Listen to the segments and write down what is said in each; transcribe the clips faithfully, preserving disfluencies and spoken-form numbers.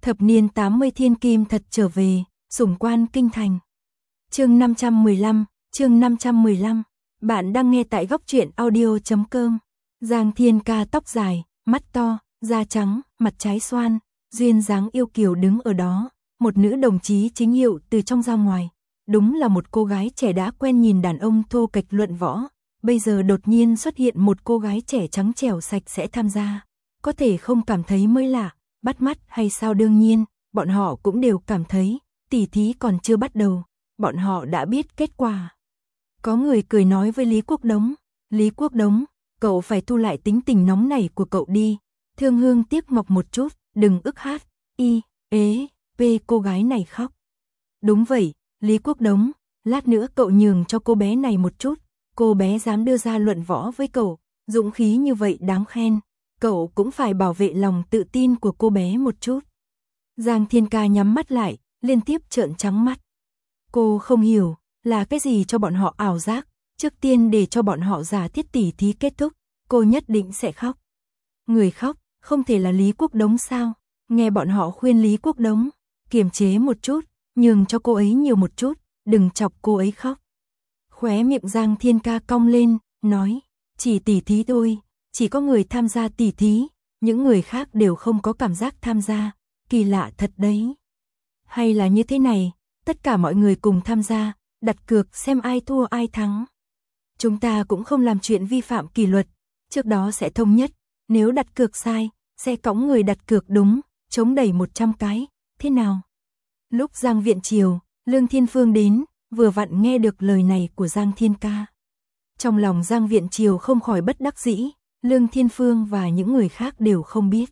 Thập niên tám mươi thiên kim thật trở về, sủng quan kinh thành. Chương năm trăm mười lăm, chương năm trăm mười lăm. Bạn đang nghe tại góc truyện audio chấm com. Giang Thiên Ca tóc dài, mắt to, da trắng, mặt trái xoan, duyên dáng yêu kiều đứng ở đó, một nữ đồng chí chính hiệu từ trong ra ngoài. Đúng là một cô gái trẻ đã quen nhìn đàn ông thô kệch luận võ, bây giờ đột nhiên xuất hiện một cô gái trẻ trắng trẻo sạch sẽ tham gia. Có thể không cảm thấy mới lạ, bắt mắt hay sao? Đương nhiên, bọn họ cũng đều cảm thấy, tỉ thí còn chưa bắt đầu, bọn họ đã biết kết quả. Có người cười nói với Lý Quốc Đống, Lý Quốc Đống, cậu phải thu lại tính tình nóng nảy của cậu đi, thương hương tiếc ngọc một chút, đừng ức hát, y, ế, p cô gái này khóc. Đúng vậy, Lý Quốc Đống, lát nữa cậu nhường cho cô bé này một chút, cô bé dám đưa ra luận võ với cậu, dũng khí như vậy đáng khen, cậu cũng phải bảo vệ lòng tự tin của cô bé một chút. Giang Thiên Ca nhắm mắt lại, liên tiếp trợn trắng mắt. Cô không hiểu, là cái gì cho bọn họ ảo giác, trước tiên để cho bọn họ giả thiết tỉ thí kết thúc, cô nhất định sẽ khóc. Người khóc, không thể là Lý Quốc Đống sao? Nghe bọn họ khuyên Lý Quốc Đống, kiềm chế một chút, nhường cho cô ấy nhiều một chút, đừng chọc cô ấy khóc. Khóe miệng Giang Thiên Ca cong lên, nói, chỉ tỉ thí thôi, chỉ có người tham gia tỉ thí, những người khác đều không có cảm giác tham gia, kỳ lạ thật đấy. Hay là như thế này, tất cả mọi người cùng tham gia, đặt cược xem ai thua ai thắng. Chúng ta cũng không làm chuyện vi phạm kỷ luật, trước đó sẽ thống nhất, nếu đặt cược sai, sẽ cõng người đặt cược đúng, chống đẩy một trăm cái, thế nào? Lúc Giang Viện Triều, Lương Thiên Phương đến, vừa vặn nghe được lời này của Giang Thiên Ca. Trong lòng Giang Viện Triều không khỏi bất đắc dĩ, Lương Thiên Phương và những người khác đều không biết.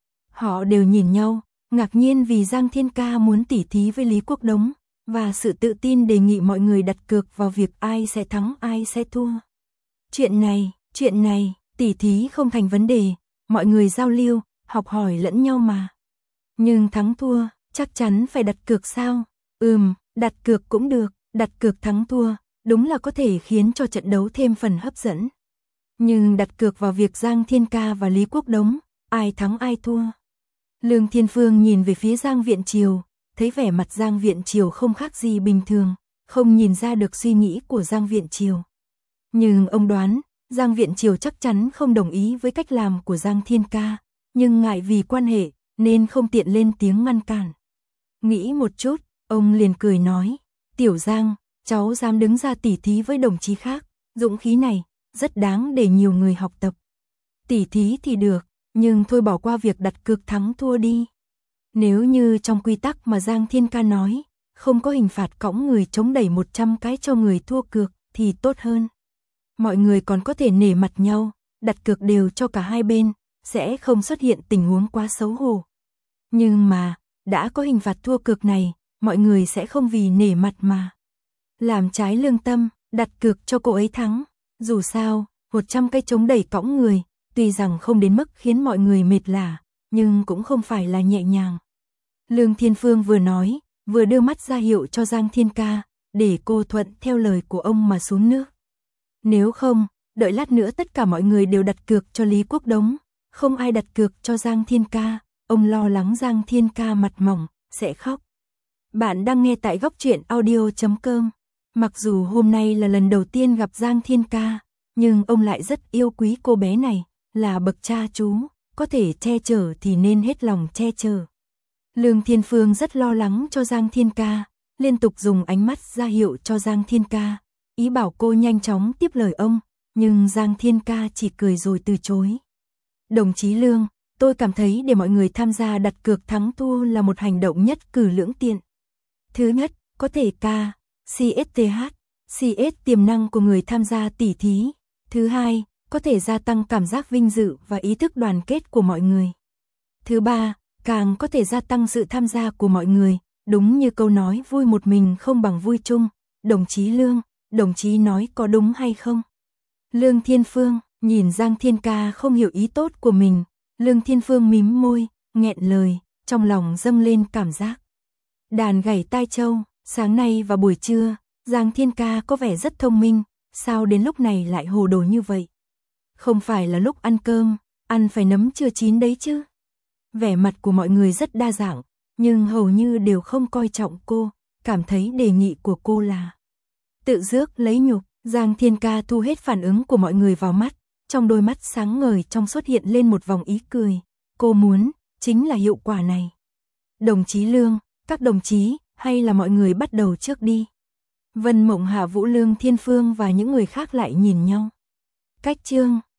Họ đều nhìn nhau, ngạc nhiên vì Giang Thiên Ca muốn tỉ thí với Lý Quốc Đống, và sự tự tin đề nghị mọi người đặt cược vào việc ai sẽ thắng ai sẽ thua. Chuyện này, chuyện này, tỉ thí không thành vấn đề, mọi người giao lưu, học hỏi lẫn nhau mà. Nhưng thắng thua, chắc chắn phải đặt cược sao? Ừm, đặt cược cũng được, đặt cược thắng thua, đúng là có thể khiến cho trận đấu thêm phần hấp dẫn. Nhưng đặt cược vào việc Giang Thiên Ca và Lý Quốc Đống, ai thắng ai thua. Lương Thiên Phương nhìn về phía Giang Viện Triều, thấy vẻ mặt Giang Viện Triều không khác gì bình thường, không nhìn ra được suy nghĩ của Giang Viện Triều. Nhưng ông đoán, Giang Viện Triều chắc chắn không đồng ý với cách làm của Giang Thiên Ca, nhưng ngại vì quan hệ, nên không tiện lên tiếng ngăn cản. Nghĩ một chút, ông liền cười nói, Tiểu Giang, cháu dám đứng ra tỉ thí với đồng chí khác, dũng khí này, rất đáng để nhiều người học tập. Tỉ thí thì được, nhưng thôi bỏ qua việc đặt cược thắng thua đi. Nếu như trong quy tắc mà Giang Thiên Ca nói, không có hình phạt cõng người chống đẩy một trăm cái cho người thua cược, thì tốt hơn. Mọi người còn có thể nể mặt nhau, đặt cược đều cho cả hai bên, sẽ không xuất hiện tình huống quá xấu hổ. Nhưng mà, đã có hình phạt thua cược này, mọi người sẽ không vì nể mặt mà làm trái lương tâm, đặt cược cho cô ấy thắng. Dù sao, một trăm cái chống đẩy cõng người, tuy rằng không đến mức khiến mọi người mệt lả, nhưng cũng không phải là nhẹ nhàng. Lương Thiên Phương vừa nói, vừa đưa mắt ra hiệu cho Giang Thiên Ca, để cô thuận theo lời của ông mà xuống nước. Nếu không, đợi lát nữa tất cả mọi người đều đặt cược cho Lý Quốc Đống, không ai đặt cược cho Giang Thiên Ca, ông lo lắng Giang Thiên Ca mặt mỏng, sẽ khóc. Bạn đang nghe tại góc truyện audio chấm com. Mặc dù hôm nay là lần đầu tiên gặp Giang Thiên Ca, nhưng ông lại rất yêu quý cô bé này, là bậc cha chú, có thể che chở thì nên hết lòng che chở. Lương Thiên Phương rất lo lắng cho Giang Thiên Ca, liên tục dùng ánh mắt ra hiệu cho Giang Thiên Ca, ý bảo cô nhanh chóng tiếp lời ông, nhưng Giang Thiên Ca chỉ cười rồi từ chối. Đồng chí Lương, tôi cảm thấy để mọi người tham gia đặt cược thắng thua là một hành động nhất cử lưỡng tiện. Thứ nhất, có thể ca, xê ét tê hát, xê ét tiềm năng của người tham gia tỉ thí. Thứ hai, có thể gia tăng cảm giác vinh dự và ý thức đoàn kết của mọi người. Thứ ba, càng có thể gia tăng sự tham gia của mọi người, đúng như câu nói vui một mình không bằng vui chung. Đồng chí Lương, đồng chí nói có đúng hay không? Lương Thiên Phương, nhìn Giang Thiên Ca không hiểu ý tốt của mình, Lương Thiên Phương mím môi, nghẹn lời, trong lòng dâng lên cảm giác. Đàn gảy tai châu, sáng nay và buổi trưa, Giang Thiên Ca có vẻ rất thông minh, sao đến lúc này lại hồ đồ như vậy? Không phải là lúc ăn cơm, ăn phải nấm chưa chín đấy chứ? Vẻ mặt của mọi người rất đa dạng, nhưng hầu như đều không coi trọng cô, cảm thấy đề nghị của cô là tự rước lấy nhục. Giang Thiên Ca thu hết phản ứng của mọi người vào mắt, trong đôi mắt sáng ngời trong xuất hiện lên một vòng ý cười. Cô muốn, chính là hiệu quả này. Đồng chí Lương, các đồng chí, hay là mọi người bắt đầu trước đi. Vân Mộng, Hạ Vũ Lương, Thiên Phương và những người khác lại nhìn nhau. Cách chương